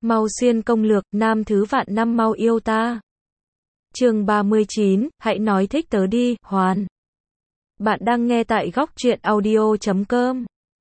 Mau xuyên công lược, nam thứ vạn năm mau yêu ta. Chương 39, hãy nói thích tớ đi, Hoàn. Bạn đang nghe tại góc truyện audio.com.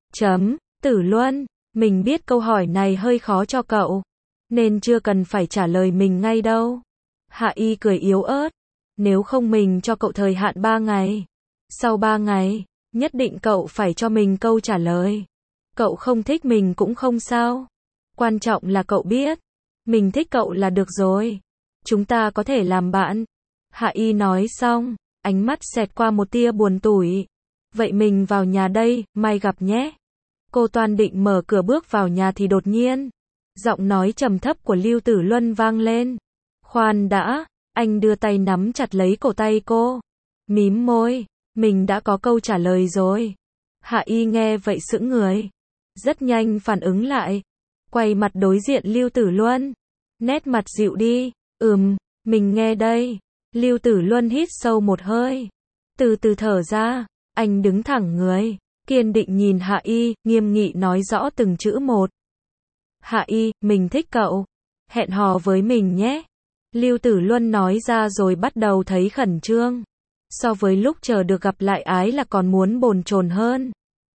Tử Luân, mình biết câu hỏi này hơi khó cho cậu, nên chưa cần phải trả lời mình ngay đâu. Hạ Y cười yếu ớt. Nếu không mình cho cậu thời hạn 3 ngày. Sau 3 ngày, nhất định cậu phải cho mình câu trả lời. Cậu không thích mình cũng không sao. Quan trọng là cậu biết. Mình thích cậu là được rồi. Chúng ta có thể làm bạn. Hạ Y nói xong, ánh mắt xẹt qua một tia buồn tủi. Vậy mình vào nhà đây, mai gặp nhé. Cô Toan định mở cửa bước vào nhà thì đột nhiên, giọng nói trầm thấp của Lưu Tử Luân vang lên. Khoan đã, anh đưa tay nắm chặt lấy cổ tay cô. Mím môi, mình đã có câu trả lời rồi. Hạ Y nghe vậy sững người. Rất nhanh phản ứng lại. Quay mặt đối diện Lưu Tử Luân. Nét mặt dịu đi. Mình nghe đây. Lưu Tử Luân hít sâu một hơi. Từ từ thở ra, anh đứng thẳng người, kiên định nhìn Hạ Y, nghiêm nghị nói rõ từng chữ một. Hạ Y, mình thích cậu. Hẹn hò với mình nhé. Lưu Tử Luân nói ra rồi bắt đầu thấy khẩn trương. So với lúc chờ được gặp lại ái là còn muốn bồn chồn hơn.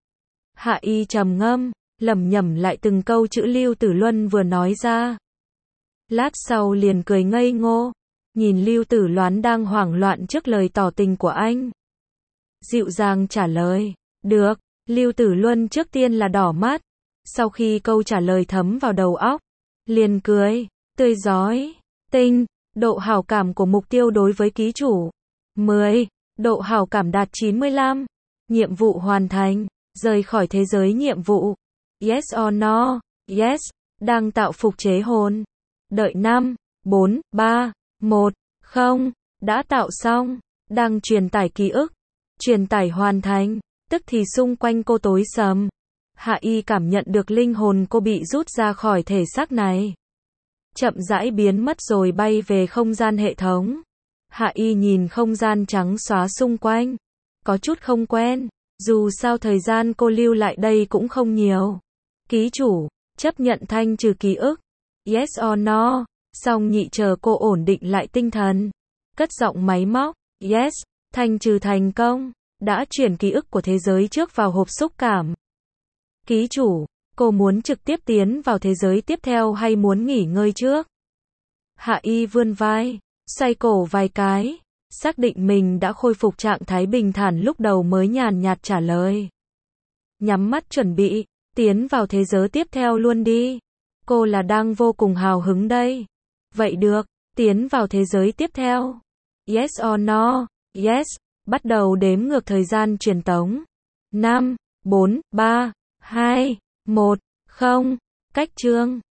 Hạ Y trầm ngâm, lẩm nhẩm lại từng câu chữ Lưu Tử Luân vừa nói ra. Lát sau liền cười ngây ngô, nhìn Lưu Tử Luân đang hoảng loạn trước lời tỏ tình của anh. Dịu dàng trả lời, được. Lưu Tử Luân trước tiên là đỏ mắt, sau khi câu trả lời thấm vào đầu óc, liền cười, tươi rói. Tinh, độ hảo cảm của mục tiêu đối với ký chủ. 10, độ hảo cảm đạt 95. Nhiệm vụ hoàn thành, rời khỏi thế giới nhiệm vụ. Yes or no? Yes, đang tạo phục chế hồn. Đợi 5, 4, 3, 1, 0, đã tạo xong, đang truyền tải ký ức. Truyền tải hoàn thành, tức thì xung quanh cô tối sầm. Hạ Y cảm nhận được linh hồn cô bị rút ra khỏi thể xác này. Chậm rãi biến mất rồi bay về không gian hệ thống. Hạ Y nhìn không gian trắng xóa xung quanh. Có chút không quen, dù sao thời gian cô lưu lại đây cũng không nhiều. Ký chủ, chấp nhận thanh trừ ký ức. Yes or no? Xong nhị chờ cô ổn định lại tinh thần. Cất giọng máy móc. Yes, thanh trừ thành công. Đã chuyển ký ức của thế giới trước vào hộp xúc cảm. Ký chủ, cô muốn trực tiếp tiến vào thế giới tiếp theo hay muốn nghỉ ngơi trước? Hạ Y vươn vai, xoay cổ vài cái, xác định mình đã khôi phục trạng thái bình thản lúc đầu mới nhàn nhạt trả lời. Nhắm mắt chuẩn bị, tiến vào thế giới tiếp theo luôn đi. Cô là đang vô cùng hào hứng đây. Vậy được, tiến vào thế giới tiếp theo. Yes or no? Yes, bắt đầu đếm ngược thời gian truyền tống. 5, 4, 3, 2, 1, 0, cách chương.